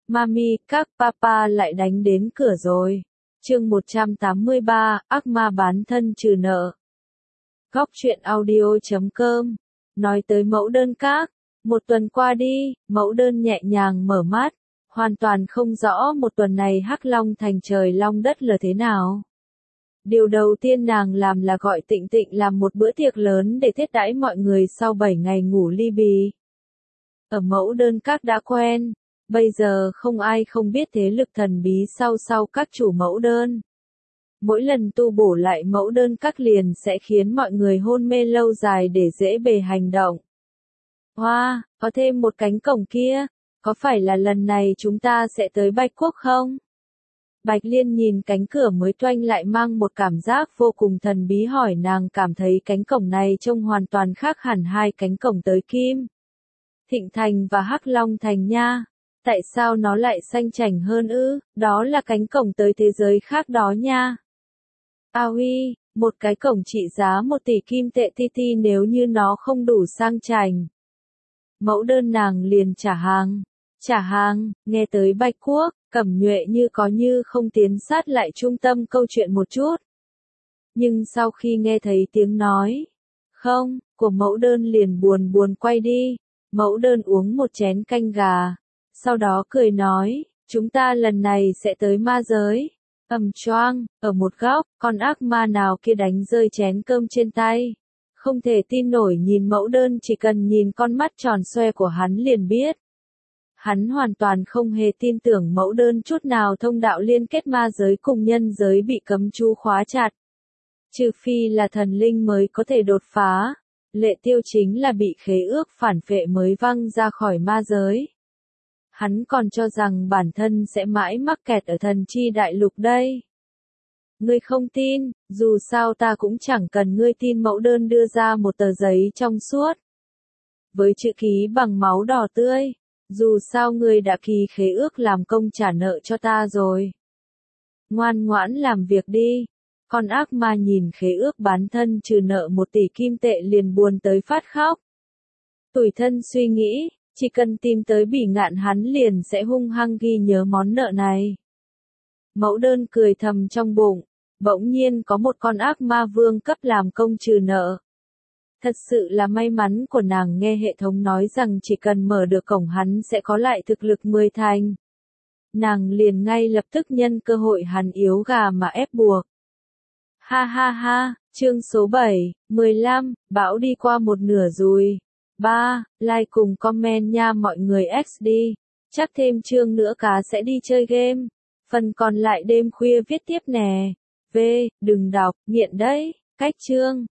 Mami, các papa lại đánh đến cửa rồi. Chương 183, ác ma bán thân trừ nợ. Góc truyện audio.com. Nói tới mẫu đơn các. Một tuần qua đi, mẫu đơn nhẹ nhàng mở mắt, hoàn toàn không rõ một tuần này Hắc Long thành trời long đất lở thế nào. Điều đầu tiên nàng làm là gọi Tịnh Tịnh làm một bữa tiệc lớn để tiếp đãi mọi người sau 7 ngày ngủ ly bì. Ở mẫu đơn các đã quen, bây giờ không ai không biết thế lực thần bí sau các chủ mẫu đơn. Mỗi lần tu bổ lại mẫu đơn các liền sẽ khiến mọi người hôn mê lâu dài để dễ bề hành động. Hoa, có thêm một cánh cổng kia, có phải là lần này chúng ta sẽ tới Bạch Quốc không? Bạch Liên nhìn cánh cửa mới toanh lại mang một cảm giác vô cùng thần bí hỏi nàng cảm thấy cánh cổng này trông hoàn toàn khác hẳn hai cánh cổng tới Kim Thịnh Thành và Hắc Long Thành nha. Tại sao nó lại xanh chảnh hơn ư? Đó là cánh cổng tới thế giới khác đó nha. Aoi, một cái cổng trị giá 1 tỷ kim tệ TT nếu như nó không đủ sang chảnh. Mẫu đơn nàng liền trả hàng. Trả hàng, nghe tới Bạch Quốc, Cẩm Nhuệ như có như không tiến sát lại trung tâm câu chuyện một chút. Nhưng sau khi nghe thấy tiếng nói, không, của mẫu đơn liền buồn quay đi. Mẫu đơn uống một chén canh gà. Sau đó cười nói, chúng ta lần này sẽ tới ma giới. Choang, ở một góc, con ác ma nào kia đánh rơi chén cơm trên tay. Không thể tin nổi nhìn mẫu đơn chỉ cần nhìn con mắt tròn xoe của hắn liền biết. Hắn hoàn toàn không hề tin tưởng mẫu đơn chút nào thông đạo liên kết ma giới cùng nhân giới bị cấm chú khóa chặt. Trừ phi là thần linh mới có thể đột phá. Lệ tiêu chính là bị khế ước phản phệ mới văng ra khỏi ma giới. Hắn còn cho rằng bản thân sẽ mãi mắc kẹt ở thần chi đại lục đây. Ngươi không tin, dù sao ta cũng chẳng cần ngươi tin. Mẫu đơn đưa ra một tờ giấy trong suốt. Với chữ ký bằng máu đỏ tươi. Dù sao ngươi đã ký khế ước làm công trả nợ cho ta rồi. Ngoan ngoãn làm việc đi. Con ác ma nhìn khế ước bán thân trừ nợ 1 tỷ kim tệ liền buồn tới phát khóc. Tủi thân suy nghĩ, chỉ cần tìm tới Bỉ Ngạn hắn liền sẽ hung hăng ghi nhớ món nợ này. Mẫu đơn cười thầm trong bụng, bỗng nhiên có một con ác ma vương cấp làm công trừ nợ. Thật sự là may mắn của nàng nghe hệ thống nói rằng chỉ cần mở được cổng hắn sẽ có lại thực lực 10 thành. Nàng liền ngay lập tức nhân cơ hội hắn yếu gà mà ép buộc. Ha ha ha, chương số 15, bão đi qua một nửa rồi. 3, like cùng comment nha mọi người XD. Chắc thêm chương nữa cá sẽ đi chơi game. Phần còn lại đêm khuya viết tiếp nè. V, đừng đọc, nghiện đấy. Cách chương.